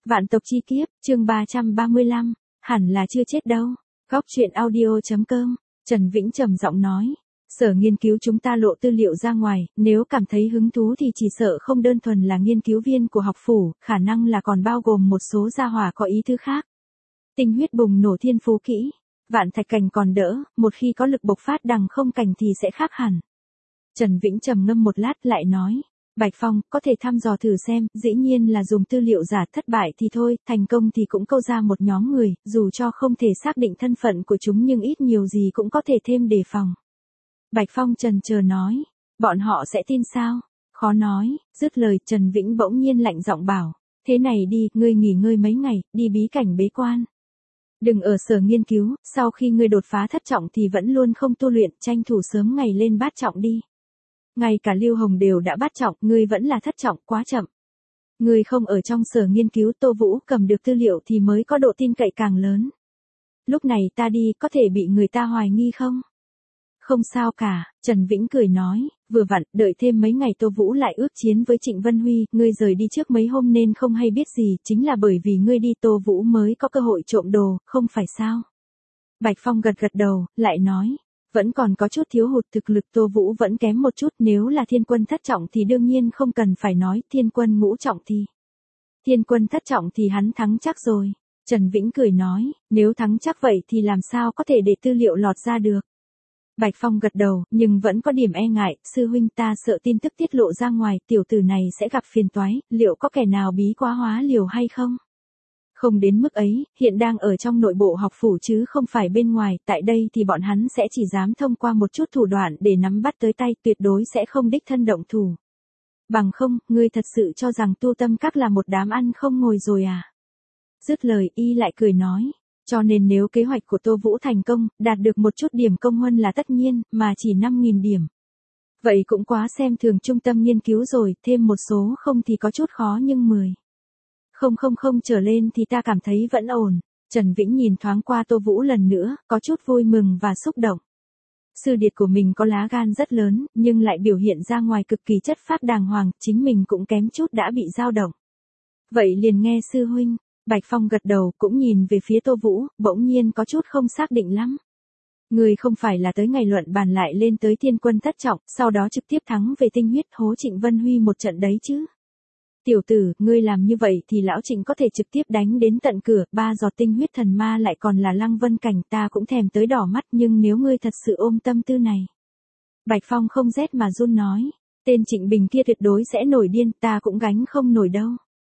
Vạn tộc chi kiếp, chương 335, hẳn là chưa chết đâu. Góc truyện audio.com, Trần Vĩnh trầm giọng nói. Sở nghiên cứu chúng ta lộ tư liệu ra ngoài, nếu cảm thấy hứng thú thì chỉ sợ không đơn thuần là nghiên cứu viên của học phủ, khả năng là còn bao gồm một số gia hỏa có ý thứ khác. Tinh huyết bùng nổ thiên phú kỹ, vạn thạch cảnh còn đỡ, một khi có lực bộc phát đằng không cảnh thì sẽ khác hẳn. Trần Vĩnh trầm ngâm một lát lại nói. Bạch Phong, có thể thăm dò thử xem, dĩ nhiên là dùng tư liệu giả, thất bại thì thôi, thành công thì cũng câu ra một nhóm người, dù cho không thể xác định thân phận của chúng nhưng ít nhiều gì cũng có thể thêm đề phòng. Bạch Phong chần chờ nói, bọn họ sẽ tin sao? Khó nói, dứt lời Trần Vĩnh bỗng nhiên lạnh giọng bảo, thế này đi, ngươi nghỉ ngơi mấy ngày, đi bí cảnh bế quan. Đừng ở sở nghiên cứu, sau khi ngươi đột phá thất trọng thì vẫn luôn không tu luyện, tranh thủ sớm ngày lên bát trọng đi. Ngay cả Lưu Hồng đều đã bát trọng, ngươi vẫn là thất trọng, quá chậm. Ngươi không ở trong sở nghiên cứu, Tô Vũ cầm được tư liệu thì mới có độ tin cậy càng lớn. Lúc này ta đi, có thể bị người ta hoài nghi không? Không sao cả, Trần Vĩnh cười nói, vừa vặn, đợi thêm mấy ngày Tô Vũ lại ước chiến với Trịnh Vân Huy, ngươi rời đi trước mấy hôm nên không hay biết gì, chính là bởi vì ngươi đi Tô Vũ mới có cơ hội trộm đồ, không phải sao? Bạch Phong gật gật đầu, lại nói. Vẫn còn có chút thiếu hụt, thực lực Tô Vũ vẫn kém một chút, nếu là thiên quân thất trọng thì đương nhiên không cần phải nói, thiên quân ngũ trọng thì. Thiên quân thất trọng thì hắn thắng chắc rồi. Trần Vĩnh cười nói, nếu thắng chắc vậy thì làm sao có thể để tư liệu lọt ra được. Bạch Phong gật đầu, nhưng vẫn có điểm e ngại, sư huynh ta sợ tin tức tiết lộ ra ngoài, tiểu tử này sẽ gặp phiền toái, liệu có kẻ nào bí quá hóa liều hay không? Không đến mức ấy, hiện đang ở trong nội bộ học phủ chứ không phải bên ngoài, tại đây thì bọn hắn sẽ chỉ dám thông qua một chút thủ đoạn để nắm bắt tới tay, tuyệt đối sẽ không đích thân động thủ. Bằng không, ngươi thật sự cho rằng tu tâm các là một đám ăn không ngồi rồi à? Dứt lời y lại cười nói, cho nên nếu kế hoạch của Tô Vũ thành công, đạt được một chút điểm công huân là tất nhiên, mà chỉ 5.000 điểm. Vậy cũng quá xem thường trung tâm nghiên cứu rồi, thêm một số không thì có chút khó nhưng 10. Không trở lên thì ta cảm thấy vẫn ổn. Trần Vĩnh nhìn thoáng qua Tô Vũ lần nữa, có chút vui mừng và xúc động. Sư điệt của mình có lá gan rất lớn, nhưng lại biểu hiện ra ngoài cực kỳ chất phác đàng hoàng, chính mình cũng kém chút đã bị dao động. Vậy liền nghe sư huynh. Bạch Phong gật đầu, cũng nhìn về phía Tô Vũ, bỗng nhiên có chút không xác định lắm. Người không phải là tới ngày luận bàn lại lên tới thiên quân thất trọng, sau đó trực tiếp thắng về tinh huyết hố Trịnh Vân Huy một trận đấy chứ? Tiểu tử, ngươi làm như vậy thì lão Trịnh có thể trực tiếp đánh đến tận cửa, 3 giọt tinh huyết thần ma lại còn là Lăng Vân cảnh, ta cũng thèm tới đỏ mắt, nhưng nếu ngươi thật sự ôm tâm tư này. Bạch Phong không rét mà run nói, tên Trịnh Bình kia tuyệt đối sẽ nổi điên, ta cũng gánh không nổi đâu.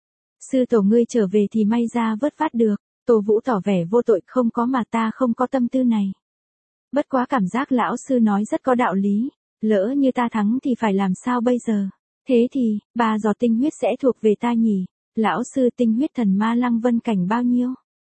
Sư tổ ngươi trở về thì may ra vớt vát được. Tô Vũ tỏ vẻ vô tội, không có mà ta không có tâm tư này. Bất quá cảm giác lão sư nói rất có đạo lý, lỡ như ta thắng thì phải làm sao bây giờ? Thế thì, 3 giọt tinh huyết sẽ thuộc về ta nhỉ? Lão sư, tinh huyết thần ma Lăng Vân cảnh bao nhiêu?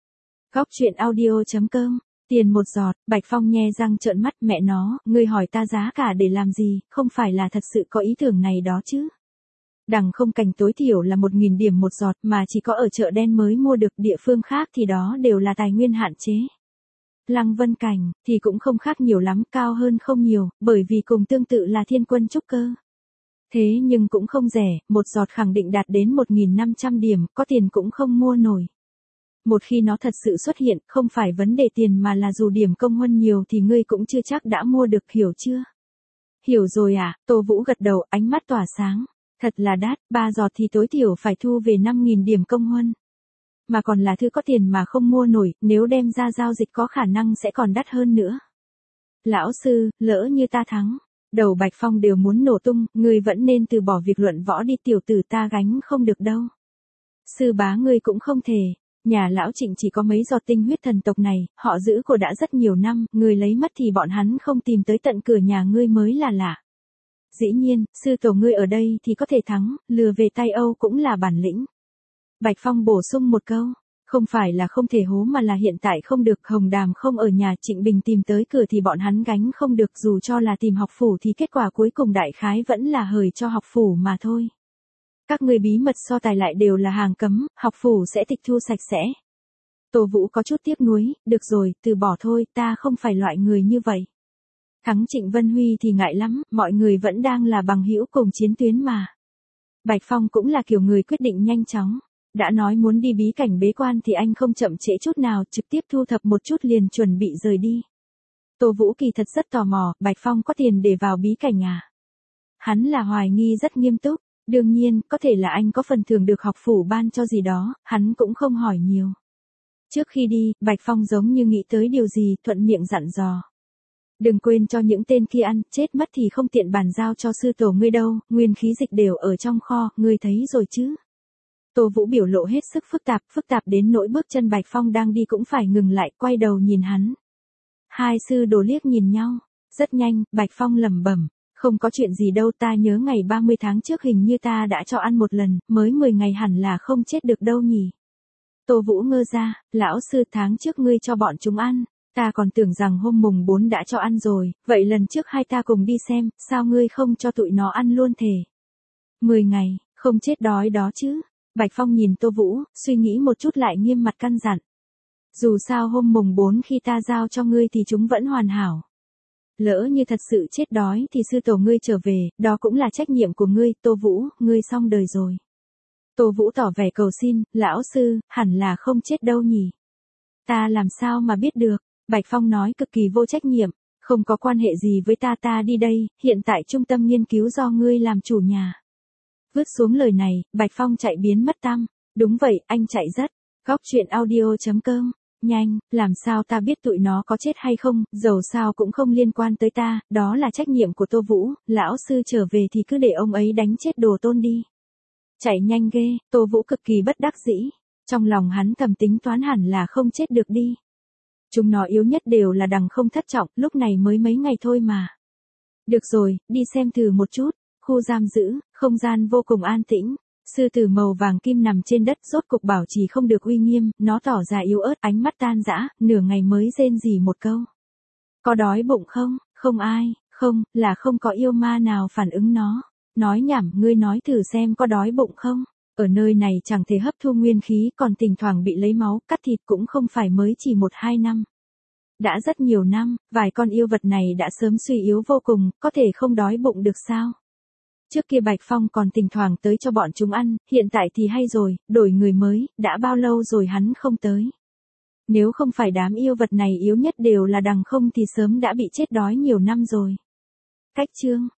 Góc truyện audio.com, tiền 1 giọt. Bạch Phong nhe răng trợn mắt, mẹ nó, ngươi hỏi ta giá cả để làm gì, không phải là thật sự có ý tưởng này đó chứ? Đằng không cảnh tối thiểu là 1.000 điểm 1 giọt, mà chỉ có ở chợ đen mới mua được, địa phương khác thì đó đều là tài nguyên hạn chế. Lăng Vân cảnh thì cũng không khác nhiều lắm, cao hơn không nhiều, bởi vì cùng tương tự là thiên quân trúc cơ. Thế nhưng cũng không rẻ, 1 giọt khẳng định đạt đến 1.500 điểm, có tiền cũng không mua nổi. Một khi nó thật sự xuất hiện, không phải vấn đề tiền mà là dù điểm công huân nhiều thì ngươi cũng chưa chắc đã mua được, hiểu chưa? Hiểu rồi à? Tô Vũ gật đầu, ánh mắt tỏa sáng. Thật là đắt, 3 giọt thì tối thiểu phải thu về 5.000 điểm công huân. Mà còn là thứ có tiền mà không mua nổi, nếu đem ra giao dịch có khả năng sẽ còn đắt hơn nữa. Lão sư, lỡ như ta thắng. Đầu Bạch Phong đều muốn nổ tung, ngươi vẫn nên từ bỏ việc luận võ đi, tiểu tử, ta gánh không được đâu. Sư bá ngươi cũng không thể, nhà lão Trịnh chỉ có mấy giọt tinh huyết thần tộc này, họ giữ của đã rất nhiều năm, ngươi lấy mất thì bọn hắn không tìm tới tận cửa nhà ngươi mới là lạ. Dĩ nhiên, sư tổ ngươi ở đây thì có thể thắng, lừa về tay Âu cũng là bản lĩnh. Bạch Phong bổ sung một câu, không phải là không thể hố mà là hiện tại không được, Hồng Đàm không ở nhà, Trịnh Bình tìm tới cửa thì bọn hắn gánh không được, dù cho là tìm học phủ thì kết quả cuối cùng đại khái vẫn là hời cho học phủ mà thôi. Các người bí mật so tài lại đều là hàng cấm, học phủ sẽ tịch thu sạch sẽ. Tô Vũ có chút tiếc nuối, được rồi, từ bỏ thôi, ta không phải loại người như vậy. Thắng Trịnh Vân Huy thì ngại lắm, mọi người vẫn đang là bằng hữu cùng chiến tuyến mà. Bạch Phong cũng là kiểu người quyết định nhanh chóng. Đã nói muốn đi bí cảnh bế quan thì anh không chậm trễ chút nào, trực tiếp thu thập một chút liền chuẩn bị rời đi. Tô Vũ kỳ thật rất tò mò, Bạch Phong có tiền để vào bí cảnh à? Hắn là hoài nghi rất nghiêm túc, đương nhiên, có thể là anh có phần thưởng được học phủ ban cho gì đó, hắn cũng không hỏi nhiều. Trước khi đi, Bạch Phong giống như nghĩ tới điều gì, thuận miệng dặn dò. Đừng quên cho những tên kia ăn, chết mất thì không tiện bàn giao cho sư tổ ngươi đâu, nguyên khí dịch đều ở trong kho, ngươi thấy rồi chứ. Tô Vũ biểu lộ hết sức phức tạp đến nỗi bước chân Bạch Phong đang đi cũng phải ngừng lại, quay đầu nhìn hắn. Hai sư đồ liếc nhìn nhau, rất nhanh, Bạch Phong lẩm bẩm, không có chuyện gì đâu, ta nhớ ngày 30 tháng trước hình như ta đã cho ăn một lần, mới 10 ngày hẳn là không chết được đâu nhỉ. Tô Vũ ngơ ra, lão sư tháng trước ngươi cho bọn chúng ăn, ta còn tưởng rằng hôm mùng 4 đã cho ăn rồi, vậy lần trước hai ta cùng đi xem, sao ngươi không cho tụi nó ăn luôn thể? 10 ngày, không chết đói đó chứ. Bạch Phong nhìn Tô Vũ, suy nghĩ một chút lại nghiêm mặt căn dặn. Dù sao hôm mùng 4 khi ta giao cho ngươi thì chúng vẫn hoàn hảo. Lỡ như thật sự chết đói thì sư tổ ngươi trở về, đó cũng là trách nhiệm của ngươi, Tô Vũ, ngươi xong đời rồi. Tô Vũ tỏ vẻ cầu xin, lão sư, hẳn là không chết đâu nhỉ. Ta làm sao mà biết được, Bạch Phong nói cực kỳ vô trách nhiệm, không có quan hệ gì với ta đi đây, hiện tại trung tâm nghiên cứu do ngươi làm chủ nhà. Vứt xuống lời này, Bạch Phong chạy biến mất tăm, đúng vậy, anh chạy rất, góc chuyện audio.com, nhanh, làm sao ta biết tụi nó có chết hay không, dầu sao cũng không liên quan tới ta, đó là trách nhiệm của Tô Vũ, lão sư trở về thì cứ để ông ấy đánh chết đồ tôn đi. Chạy nhanh ghê, Tô Vũ cực kỳ bất đắc dĩ, trong lòng hắn thầm tính toán hẳn là không chết được đi. Chúng nó yếu nhất đều là đằng không thất trọng, lúc này mới mấy ngày thôi mà. Được rồi, đi xem thử một chút, khu giam giữ, không gian vô cùng an tĩnh. Sư tử màu vàng kim nằm trên đất, rốt cục bảo trì không được uy nghiêm, nó tỏ ra yếu ớt, ánh mắt tan rã, nửa ngày mới rên rỉ một câu. Có đói bụng không? Không ai, không, là không có yêu ma nào phản ứng nó. Nói nhảm, ngươi nói thử xem có đói bụng không? Ở nơi này chẳng thể hấp thu nguyên khí, còn thỉnh thoảng bị lấy máu, cắt thịt cũng không phải mới chỉ 1-2 năm. Đã rất nhiều năm, vài con yêu vật này đã sớm suy yếu vô cùng, có thể không đói bụng được sao? Trước kia Bạch Phong còn thỉnh thoảng tới cho bọn chúng ăn, hiện tại thì hay rồi, đổi người mới, đã bao lâu rồi hắn không tới. Nếu không phải đám yêu vật này yếu nhất đều là đằng không thì sớm đã bị chết đói nhiều năm rồi. Cách chương